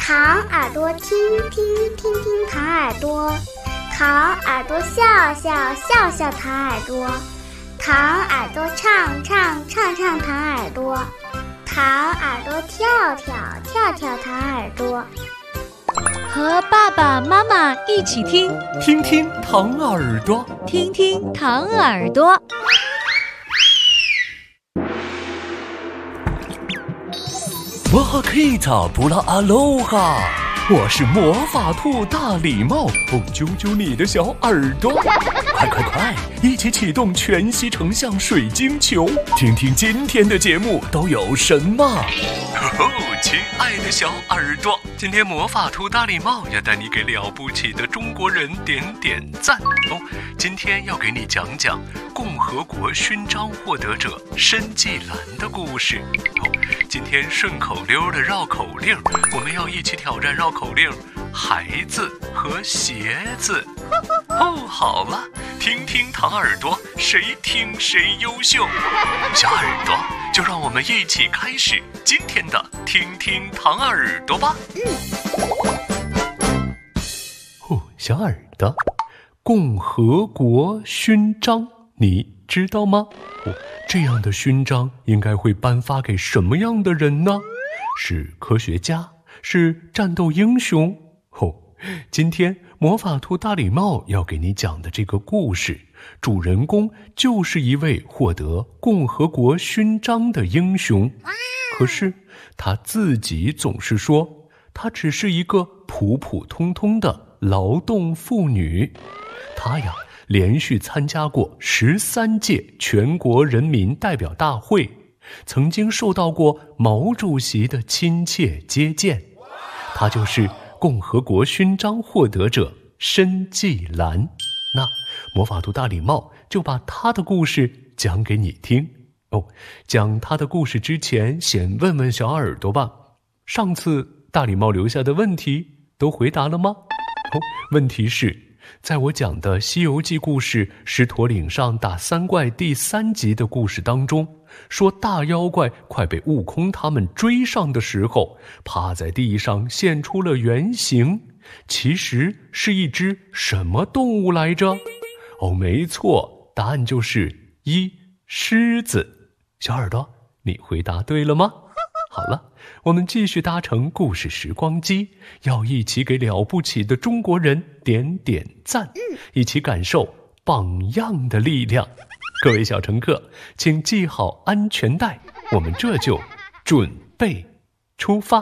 糖耳朵听听听听糖耳朵，糖耳朵笑笑笑笑糖耳朵，糖耳朵唱唱唱唱糖耳朵，糖耳朵跳跳跳跳糖耳朵。 和爸爸妈妈一起听， 听听糖耳朵， 听听糖耳朵。 哇哈克塔布拉阿罗哈，我是魔法兔大礼帽，揪揪你的小耳朵，快，一起启动全息成像水晶球，听听今天的节目都有什么。亲爱的小耳朵，今天魔法兔大礼帽要带你给了不起的中国人点点赞哦。今天要给你讲讲共和国勋章获得者申纪兰的故事哦。今天顺口溜的绕口令，我们要一起挑战绕口令孩子和鞋子哦。好了，听听糖耳朵，谁听谁优秀。小耳朵，就让我们一起开始今天的听听糖耳朵吧。小耳朵，共和国勋章你知道吗？这样的勋章应该会颁发给什么样的人呢？是科学家？是战斗英雄？今天魔法兔大礼帽要给你讲的这个故事，主人公就是一位获得共和国勋章的英雄。可是他自己总是说，他只是一个普普通通的劳动妇女。他呀，连续参加过13届全国人民代表大会，曾经受到过毛主席的亲切接见。他就是共和国勋章获得者申纪兰。那魔法兔大礼帽就把他的故事讲给你听哦。讲他的故事之前，先问问小耳朵吧，上次大礼帽留下的问题都回答了吗？问题是，在我讲的《西游记》故事狮驼岭上打三怪第3集的故事当中，说大妖怪快被悟空他们追上的时候，趴在地上现出了原形，其实是一只什么动物来着？没错，答案就是1，狮子。小耳朵，你回答对了吗？好了，我们继续搭乘故事时光机，要一起给了不起的中国人点点赞，一起感受榜样的力量。各位小乘客，请系好安全带，我们这就准备出发。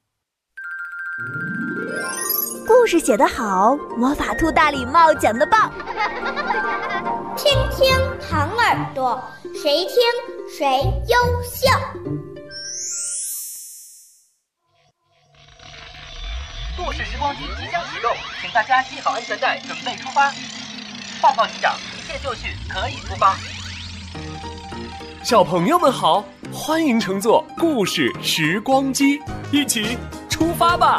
故事写得好，魔法兔大礼帽讲得棒。 听听糖耳朵，谁听谁优秀。 故事时光机即将启动，请大家系好安全带，准备出发。报告机长，一切就绪，可以出发。 小朋友们好，欢迎乘坐故事时光机，一起出发吧。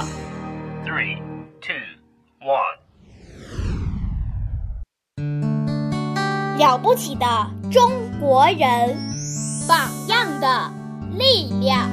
3、2、1。 了不起的中国人，榜样的力量。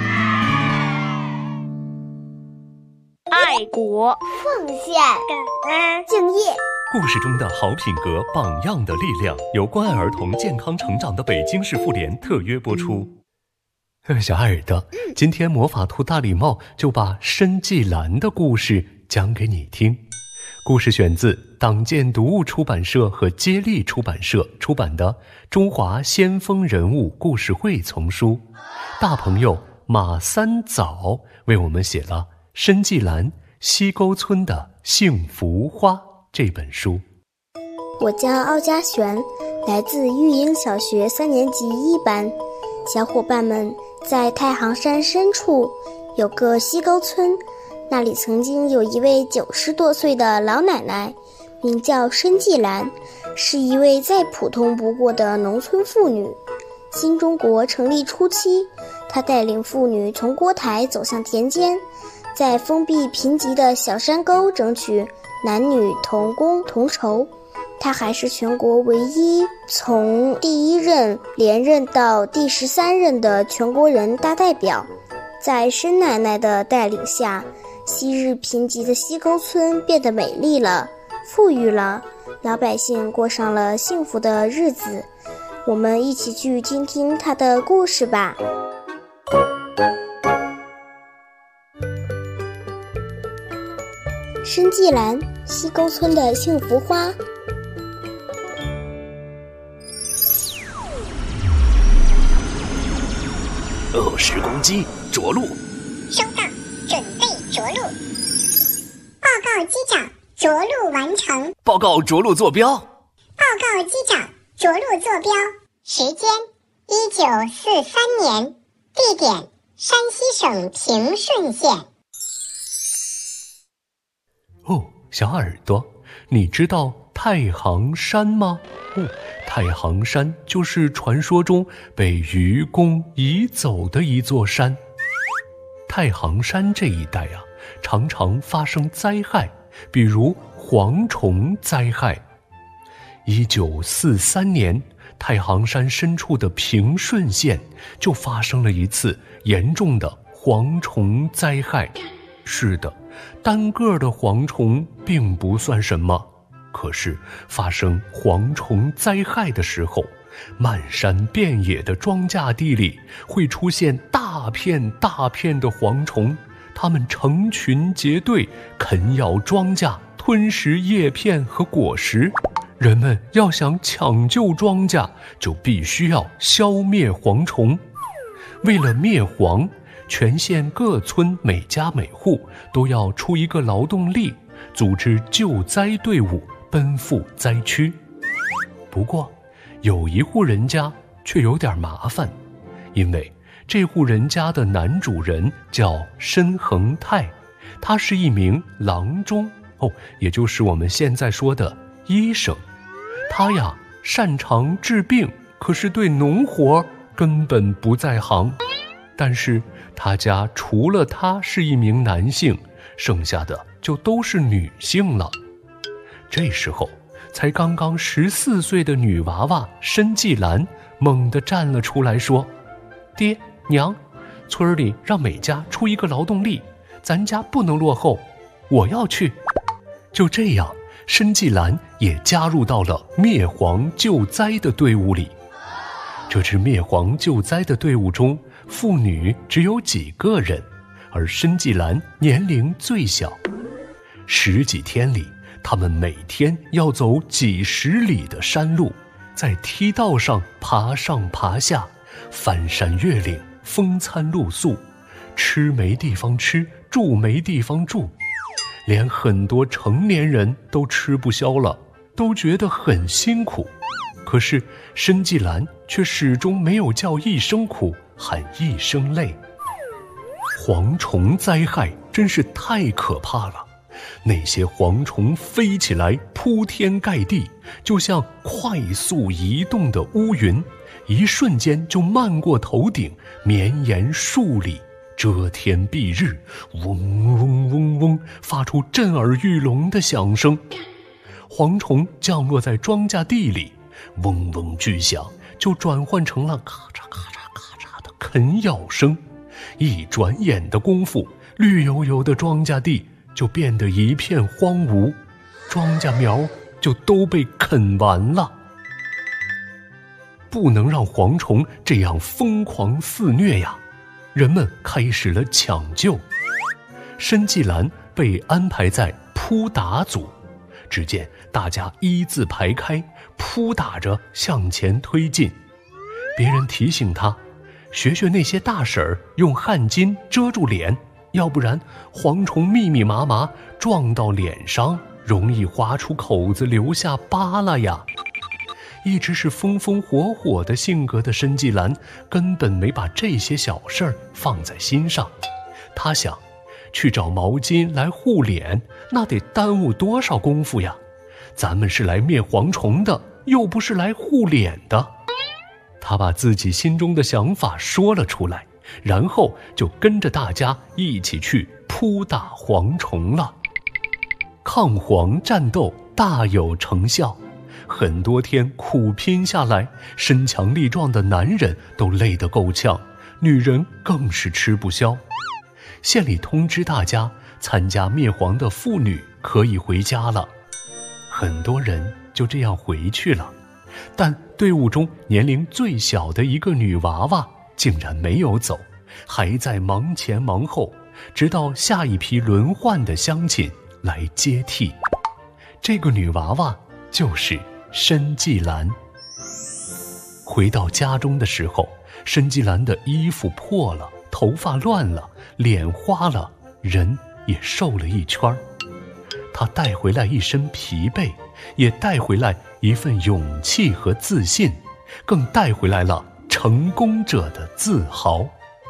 爱国、 奉献、感恩、敬业。 故事中的好品格、榜样的力量，由关爱儿童健康成长的北京市妇联特约播出。小耳朵，今天魔法兔大礼帽就把申纪兰的故事讲给你听。故事选自党建读物出版社和接力出版社出版的《中华先锋人物故事会》丛书。大朋友马三枣为我们写了申纪兰西沟村的幸福花这本书。 我叫奥家璇，来自育英小学3年级1班。小伙伴们，在太行山深处有个西沟村，那里曾经有一位90多岁的老奶奶，名叫申纪兰，是一位再普通不过的农村妇女。新中国成立初期，她带领妇女从锅台走向田间，在封闭贫瘠的小山沟争取男女同工同酬。她还是全国唯一从第1任连任到第13任的全国人大代表。在申奶奶的带领下， 昔日贫瘠的西沟村变得美丽了，富裕了，老百姓过上了幸福的日子。我们一起去听听他的故事吧。申纪兰，西沟村的幸福花。 时光机着陆。 收到，准备着陆。报告机长，着陆完成。 报告着陆坐标。 报告机长，着陆坐标。时间1943年，地点山西省平顺县。 哦，小耳朵，你知道太行山吗？太行山就是传说中被愚公移走的一座山。太行山这一带啊，常常发生灾害，比如蝗虫灾害。1943年，太行山深处的平顺县就发生了一次严重的蝗虫灾害。是的，单个的蝗虫并不算什么，可是发生蝗虫灾害的时候，漫山遍野的庄稼地里会出现大片大片的蝗虫，它们成群结队啃咬庄稼，吞食叶片和果实。人们要想抢救庄稼，就必须要消灭蝗虫。为了灭蝗，全县各村每家每户都要出一个劳动力，组织救灾队伍奔赴灾区。不过有一户人家却有点麻烦，因为这户人家的男主人叫申恒泰，他是一名郎中，也就是我们现在说的医生。他呀擅长治病，可是对农活根本不在行。但是他家除了他是一名男性，剩下的就都是女性了。这时候才刚刚14岁的女娃娃申纪兰猛地站了出来说，爹娘，村里让每家出一个劳动力，咱家不能落后，我要去。就这样，申纪兰也加入到了灭蝗救灾的队伍里。这支灭蝗救灾的队伍中，妇女只有几个人，而申纪兰年龄最小。10几天里，他们每天要走几十里的山路，在梯道上爬上爬下，翻山越岭，风餐露宿，吃没地方吃，住没地方住，连很多成年人都吃不消了，都觉得很辛苦。可是申纪兰却始终没有叫一声苦，喊一声累。蝗虫灾害真是太可怕了，那些蝗虫飞起来铺天盖地，就像快速移动的乌云，一瞬间就漫过头顶，绵延数里，遮天蔽日，嗡嗡嗡嗡，发出震耳欲聋的响声。蝗虫降落在庄稼地里，嗡嗡巨响，就转换成了咔嚓咔嚓咔嚓的啃咬声。一转眼的功夫，绿油油的庄稼地就变得一片荒芜，庄稼苗就都被啃完了。不能让蝗虫这样疯狂肆虐呀！人们开始了抢救。申纪兰被安排在扑打组，只见大家一字排开，扑打着向前推进。别人提醒他，学学那些大婶儿用汗巾遮住脸，要不然蝗虫密密麻麻撞到脸上，容易划出口子留下疤了呀。一直是风风火火的性格的申纪兰根本没把这些小事儿放在心上。他想，去找毛巾来护脸，那得耽误多少功夫呀？咱们是来灭蝗虫的，又不是来护脸的。他把自己心中的想法说了出来，然后就跟着大家一起去扑打蝗虫了。抗蝗战斗大有成效，很多天苦拼下来，身强力壮的男人都累得够呛，女人更是吃不消。县里通知大家， 参加灭黄的妇女可以回家了。很多人就这样回去了，但队伍中年龄最小的一个女娃娃竟然没有走，还在忙前忙后，直到下一批轮换的乡亲来接替。这个女娃娃就是申纪兰。回到家中的时候，申纪兰的衣服破了，头发乱了，脸花了，人也瘦了一圈。她带回来一身疲惫，也带回来一份勇气和自信，更带回来了成功者的自豪。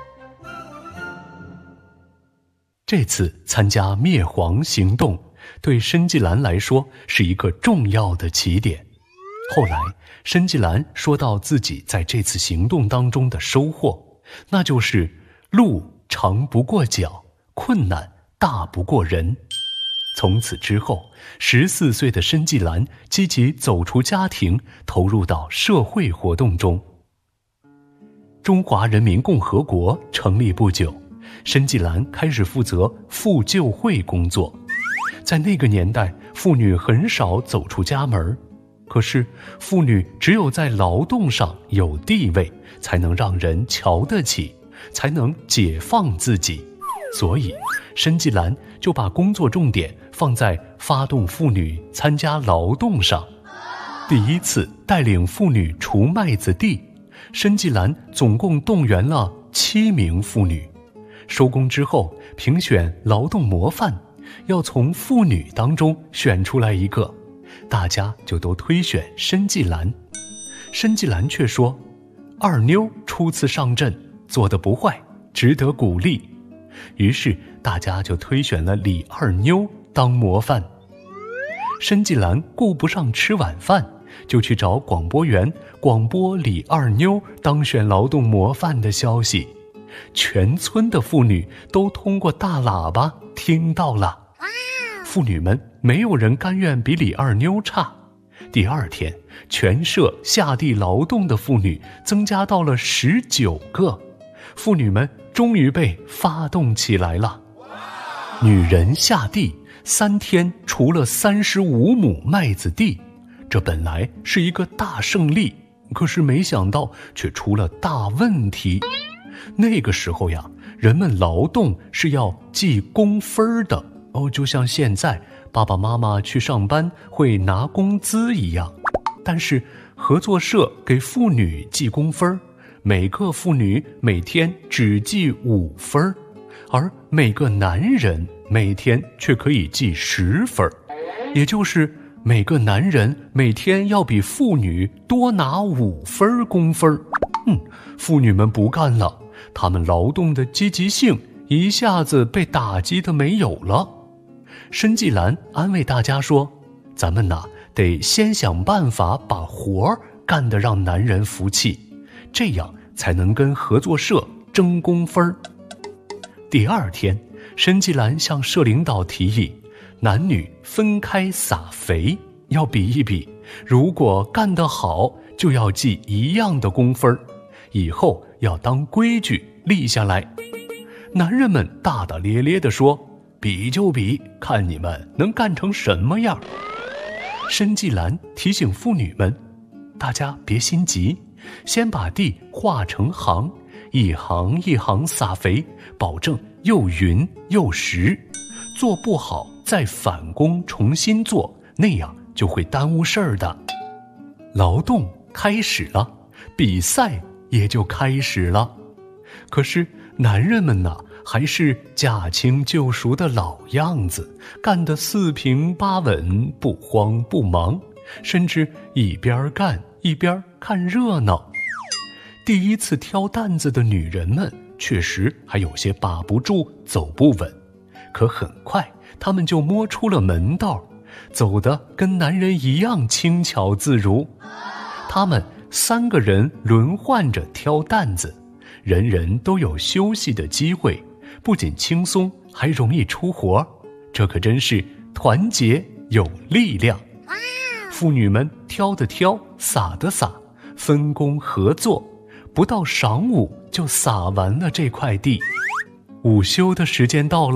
这次参加灭黄行动，对申纪兰来说是一个重要的起点。后来，申纪兰说到自己在这次行动当中的收获，那就是路长不过脚，困难大不过人。从此之后，14岁的申纪兰积极走出家庭，投入到社会活动中。中华人民共和国成立不久，申纪兰开始负责妇救会工作。在那个年代，妇女很少走出家门，可是妇女只有在劳动上有地位，才能让人瞧得起，才能解放自己。所以申纪兰就把工作重点放在发动妇女参加劳动上。第一次带领妇女除麦子地，申纪兰总共动员了7名妇女。收工之后评选劳动模范，要从妇女当中选出来一个，大家就都推选申纪兰。申纪兰却说，二妞初次上阵做得不坏，值得鼓励。于是大家就推选了李二妞当模范。申纪兰顾不上吃晚饭，就去找广播员广播李二妞当选劳动模范的消息。全村的妇女都通过大喇叭听到了。妇女们没有人甘愿比李二妞差。第二天，全社下地劳动的妇女增加到了19个。妇女们终于被发动起来了。女人下地3天除了35亩麦子地，这本来是一个大胜利，可是没想到却出了大问题。那个时候呀，人们劳动是要记工分的就像现在爸爸妈妈去上班会拿工资一样。但是合作社给妇女记工分，每个妇女每天只记5分，而每个男人每天却可以记10分，也就是每个男人每天要比妇女多拿5分工分。妇女们不干了，她们劳动的积极性一下子被打击的没有了。申纪兰安慰大家说，咱们得先想办法把活儿干得让男人服气，这样才能跟合作社争工分。第二天，申纪兰向社领导提议，男女分开撒肥，要比一比，如果干得好就要记一样的工分，以后要当规矩立下来。男人们大大咧咧地说，比就比，看你们能干成什么样。申纪兰提醒妇女们，大家别心急，先把地画成行，一行一行撒肥，保证又匀又实，做不好再返工重新做，那样就会耽误事儿的。劳动开始了，比赛也就开始了。可是男人们还是驾轻就熟的老样子，干得四平八稳，不慌不忙，甚至一边干一边看热闹。第一次挑担子的女人们确实还有些把不住，走不稳，可很快她们就摸出了门道，走得跟男人一样轻巧自如。她们3个人轮换着挑担子，人人都有休息的机会，不仅轻松，还容易出活，这可真是团结有力量。妇女们挑的挑，撒的撒，分工合作，不到晌午就撒完了这块地。午休的时间到了，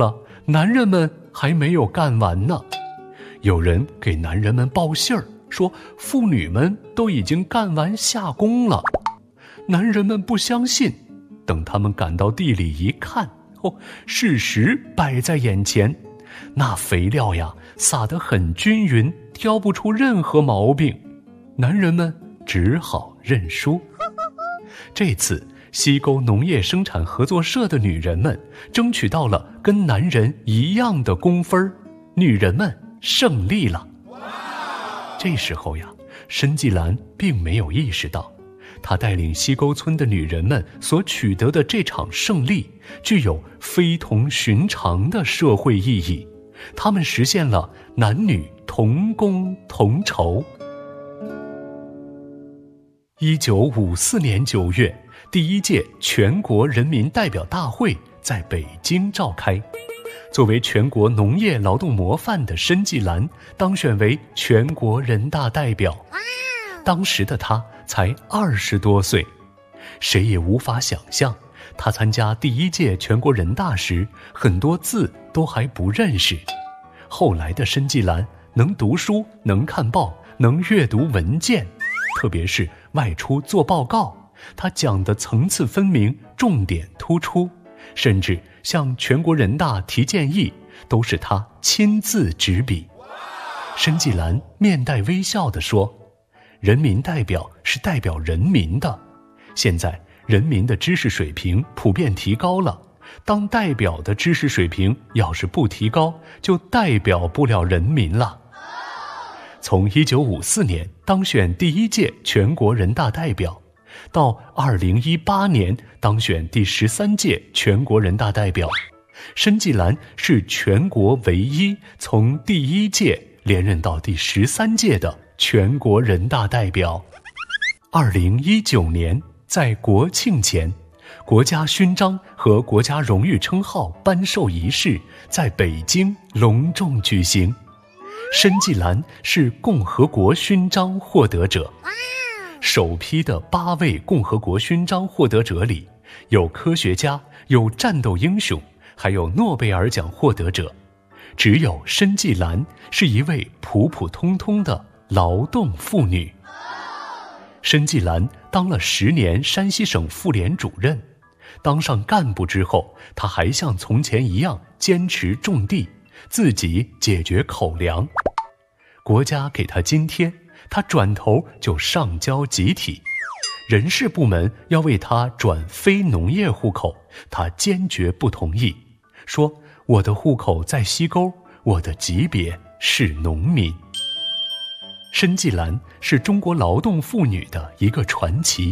男人们还没有干完呢。有人给男人们报信儿，说妇女们都已经干完下工了。男人们不相信，等他们赶到地里一看，事实摆在眼前，那肥料呀撒得很均匀，挑不出任何毛病。男人们只好认输。这次西沟农业生产合作社的女人们争取到了跟男人一样的工分，女人们胜利了。这时候呀，申纪兰并没有意识到，她带领西沟村的女人们所取得的这场胜利具有非同寻常的社会意义，她们实现了男女同工同酬。1954年9月，第一届全国人民代表大会在北京召开。作为全国农业劳动模范的申纪兰当选为全国人大代表。当时的她才20多岁，谁也无法想象，她参加第一届全国人大时，很多字都还不认识。后来的申纪兰能读书，能看报，能阅读文件，特别是外出做报告，她讲的层次分明，重点突出，甚至向全国人大提建议，都是她亲自执笔。申纪兰面带微笑地说，人民代表是代表人民的，现在人民的知识水平普遍提高了，当代表的知识水平要是不提高，就代表不了人民了。从1954年当选第一届全国人大代表，到2018年当选第13届全国人大代表，申纪兰是全国唯一从第一届连任到第13届的全国人大代表。2019年，在国庆前，国家勋章和国家荣誉称号颁授仪式在北京隆重举行。申纪兰是共和国勋章获得者。首批的8位共和国勋章获得者里，有科学家，有战斗英雄，还有诺贝尔奖获得者。只有申纪兰是一位普普通通的劳动妇女。申纪兰当了10年山西省妇联主任，当上干部之后，她还像从前一样坚持种地，自己解决口粮。国家给她津贴，她转头就上交集体。人事部门要为她转非农业户口，她坚决不同意，说我的户口在西沟，我的级别是农民。申纪兰是中国劳动妇女的一个传奇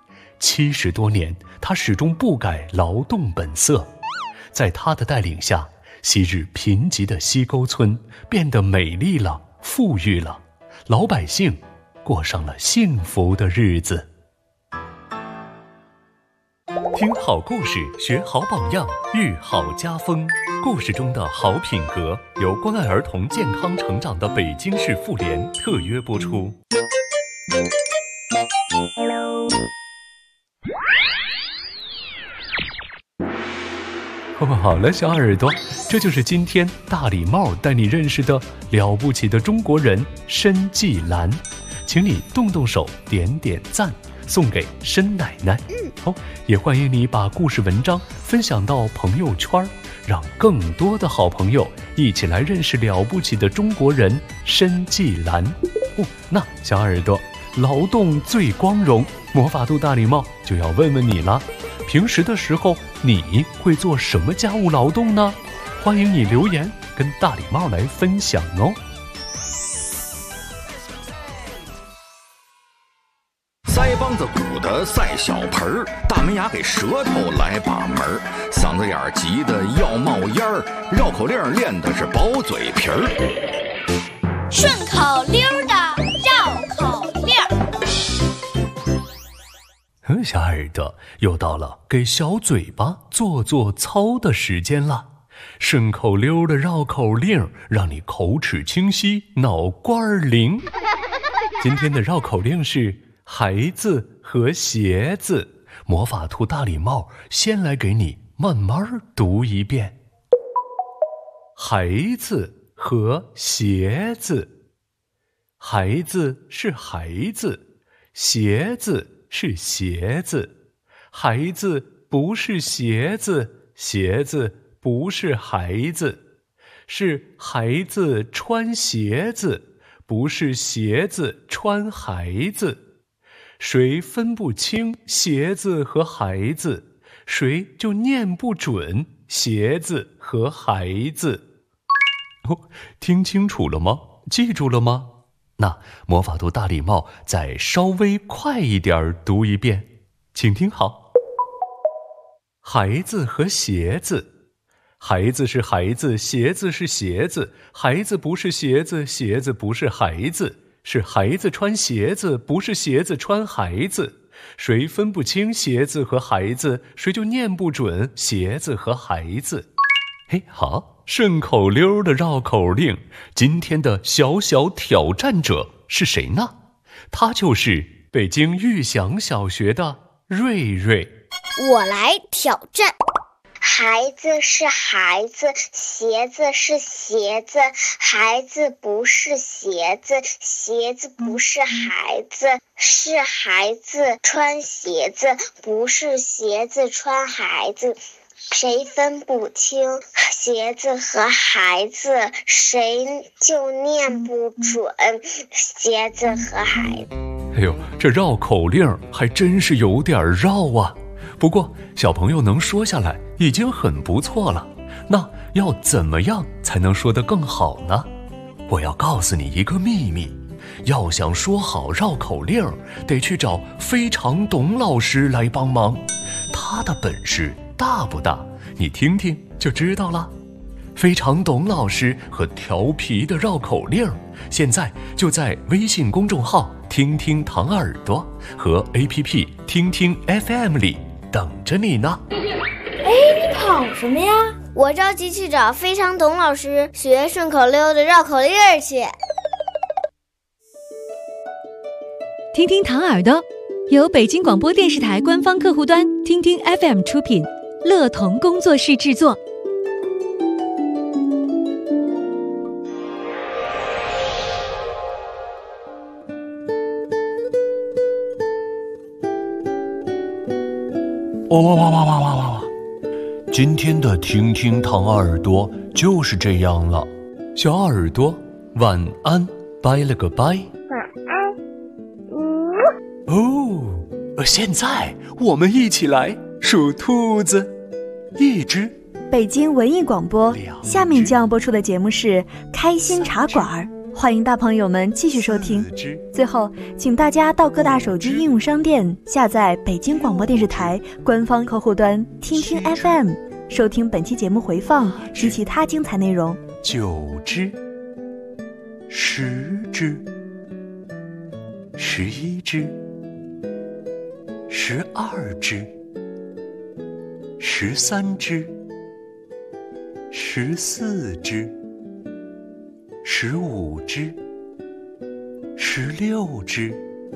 ，70多年，她始终不改劳动本色。在她的带领下，昔日贫瘠的西沟村变得美丽了，富裕了，老百姓过上了幸福的日子。听好故事，学好榜样，育好家风。故事中的好品格由关爱儿童健康成长的北京市妇联特约播出。好了，小耳朵，这就是今天大礼帽带你认识的了不起的中国人申纪兰，请你动动手，点点赞，送给申奶奶。也欢迎你把故事文章分享到朋友圈，让更多的好朋友一起来认识了不起的中国人申纪兰。那小耳朵，劳动最光荣，魔法兔大礼帽就要问问你了，平时的时候你会做什么家务劳动呢？欢迎你留言跟大礼帽来分享哦。 腮帮子鼓的赛小盆儿，大门牙给舌头来把门儿，嗓子眼儿急得要冒烟儿，绕口令练的是薄嘴皮儿。 顺口溜的绕口令。 小耳朵，又到了给小嘴巴做做操的时间了。顺口溜的绕口令，让你口齿清晰，脑瓜灵。今天的绕口令是孩子和鞋子，魔法兔大礼帽先来给你慢慢读一遍。 孩子和鞋子。孩子是孩子，鞋子是鞋子。孩子不是鞋子，鞋子不是孩子。是孩子穿鞋子，不是鞋子穿孩子。谁分不清鞋子和孩子，谁就念不准鞋子和孩子。听清楚了吗？记住了吗？那魔法兔大礼帽再稍微快一点读一遍，请听好。孩子和鞋子，孩子是孩子，鞋子是鞋子。孩子不是鞋子，鞋子不是孩子。是孩子穿鞋子，不是鞋子穿孩子。谁分不清鞋子和孩子，谁就念不准鞋子和孩子。嘿，好，顺口溜的绕口令，今天的小小挑战者是谁呢？他就是北京玉祥小学的瑞瑞。 我来挑战。 孩子是孩子，鞋子是鞋子。孩子不是鞋子，鞋子不是孩子。是孩子穿鞋子，不是鞋子穿孩子。谁分不清鞋子和孩子，谁就念不准鞋子和孩子。 哎呦，这绕口令还真是有点绕啊。不过小朋友能说下来已经很不错了，那要怎么样才能说得更好呢？我要告诉你一个秘密，要想说好绕口令，得去找非常董老师来帮忙。他的本事大不大？你听听就知道了。非常董老师和调皮的绕口令，现在就在微信公众号听听糖耳朵和 APP 听听 FM 里等着你呢。 你跑什么呀？我着急去找非常董老师学顺口溜的绕口令去。 听听糖耳朵由北京广播电视台官方客户端听听 FM 出品，乐童工作室制作。 哇！今天的听听糖耳朵就是这样了，小耳朵晚安，拜了个拜。 晚安。 现在我们一起来数兔子。一只。 北京文艺广播，下面将要播出的节目是开心茶馆，欢迎大朋友们继续收听。最后请大家到各大手机应用商店下载北京广播电视台官方客户端听听 FM， 收听本期节目回放及其他精彩内容。 9只10只11只12只13只14只15只16只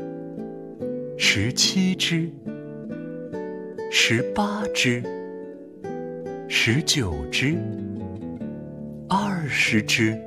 17只18只19只20只。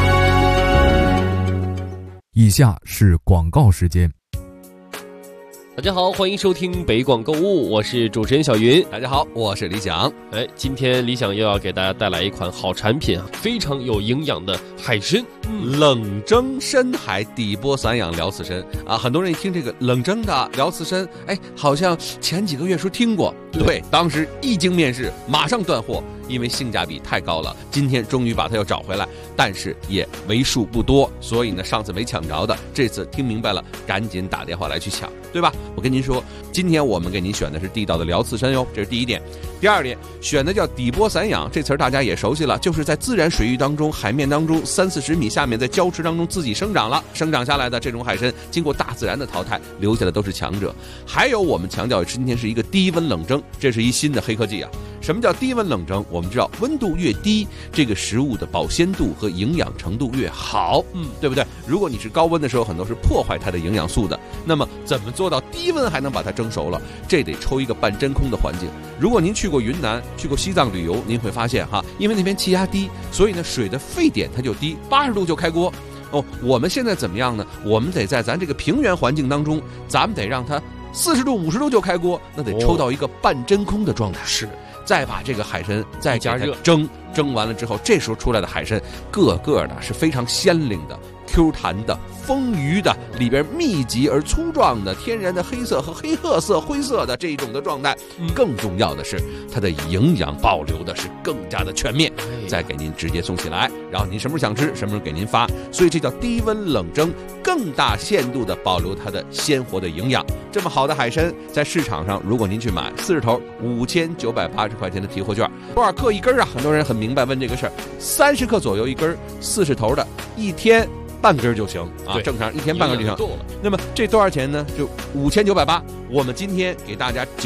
以下是广告时间。 大家好，欢迎收听北广购物，我是主持人小云。 大家好，我是李想。 今天李想又要给大家带来一款好产品啊，非常有营养的海参， 冷蒸深海底波散养辽刺参啊，很多人一听这个冷蒸的辽刺参，好像前几个月时候听过，对，当时一经面世，马上断货，因为性价比太高了。今天终于把它又找回来，但是也为数不多，所以呢，上次没抢着的，这次听明白了，赶紧打电话来去抢，对吧？我跟您说，今天我们给您选的是地道的辽刺参哟，这是第一点。第二点，选的叫底波散养，这词儿大家也熟悉了，就是在自然水域当中、海面当中30-40米下面，在礁池当中自己生长下来的这种海参，经过大自然的淘汰，留下的都是强者。还有我们强调今天是一个低温冷蒸，这是一新的黑科技啊。什么叫低温冷蒸？我们知道温度越低，这个食物的保鲜度和营养程度越好，对不对？如果你是高温的时候，很多是破坏它的营养素的。那么怎么做到低温还能把它蒸熟了？这得抽一个半真空的环境。如果您去过云南、去过西藏旅游，您会发现因为那边气压低，所以呢水的沸点它就低，80度就开锅。我们现在怎么样呢？我们得在咱这个平原环境当中，咱们得让它40度、50度就开锅，那得抽到一个半真空的状态。是。再把这个海参再加热蒸完了之后，这时候出来的海参个个的是非常鲜灵的、Q 弹的、丰腴的，里边密集而粗壮的天然的黑色和黑褐色、灰色的这一种的状态。更重要的是，它的营养保留的是更加的全面，再给您直接送起来，然后您什么时候想吃，什么时候给您发。所以这叫低温冷蒸，更大限度的保留它的鲜活的营养。这么好的海参，在市场上，如果您去买40头，5980块钱的提货券，多少克一根啊？很多人很明白问这个事儿，30克左右一根，40头的，一天半根就行啊，正常一天半根就行。那么这多少钱呢？就5980，我们今天给大家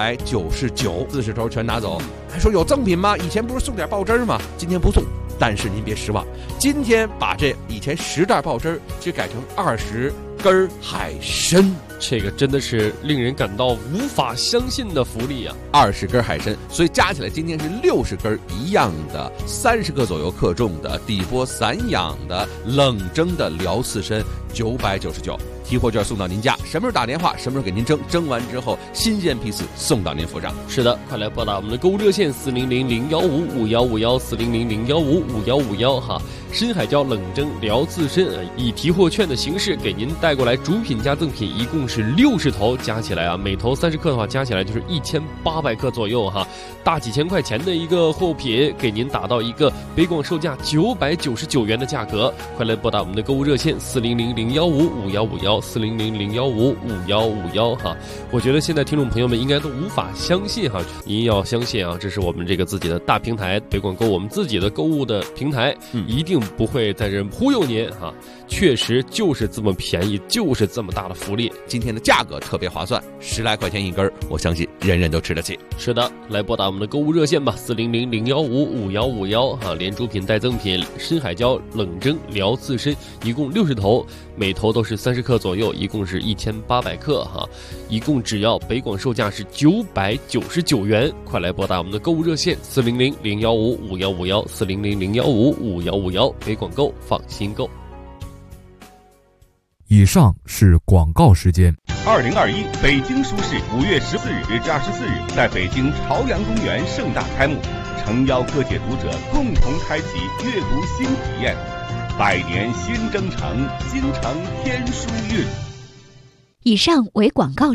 999，40头全拿走。还说有赠品吗？以前不是送点爆汁吗？今天不送。但是您别失望，今天把这以前10袋爆汁就改成20根海参， 这个真的是令人感到无法相信的福利啊 ！20根海参，所以加起来今天是60根一样的，30克左右克重的底波散养的冷蒸的辽刺参，999。提货券送到您家，什么时候打电话，什么时候给您蒸完之后新鲜批次送到您府上。 是的，快来拨打我们的购物热线400-015-5151，400-015-5151哈。深海椒冷蒸辽刺参以提货券的形式给您带过来，主品加赠品一共是60头，加起来每头30克的话，加起来就是1800克左右哈，大几千块钱的一个货品，给您打到一个北广售价999元的价格。快来拨打我们的购物热线400-015-5151，400-015-5151哈。我觉得现在听众朋友们应该都无法相信哈，您要相信啊，这是我们这个自己的大平台北广购，我们自己的购物的平台，一定不会在这忽悠您哈，确实就是这么便宜，就是这么大的福利。 今天的价格特别划算，10来块钱一根，我相信人人都吃得起。 是的，来拨打我们的购物热线吧，400-015-5151哈，连主品带赠品，深海椒冷蒸辽刺参一共60头，每头都是30克左右，一共是1800克哈，一共只要北广售价是999元。快来拨打我们的购物热线400-015-5151，400-015-5151，北广购，放心购。 以上是广告时间。 2021北京书市5月14日至24日在北京朝阳公园盛大开幕，诚邀各界读者共同开启阅读新体验。百年新征程，京城天书韵。 以上为广告。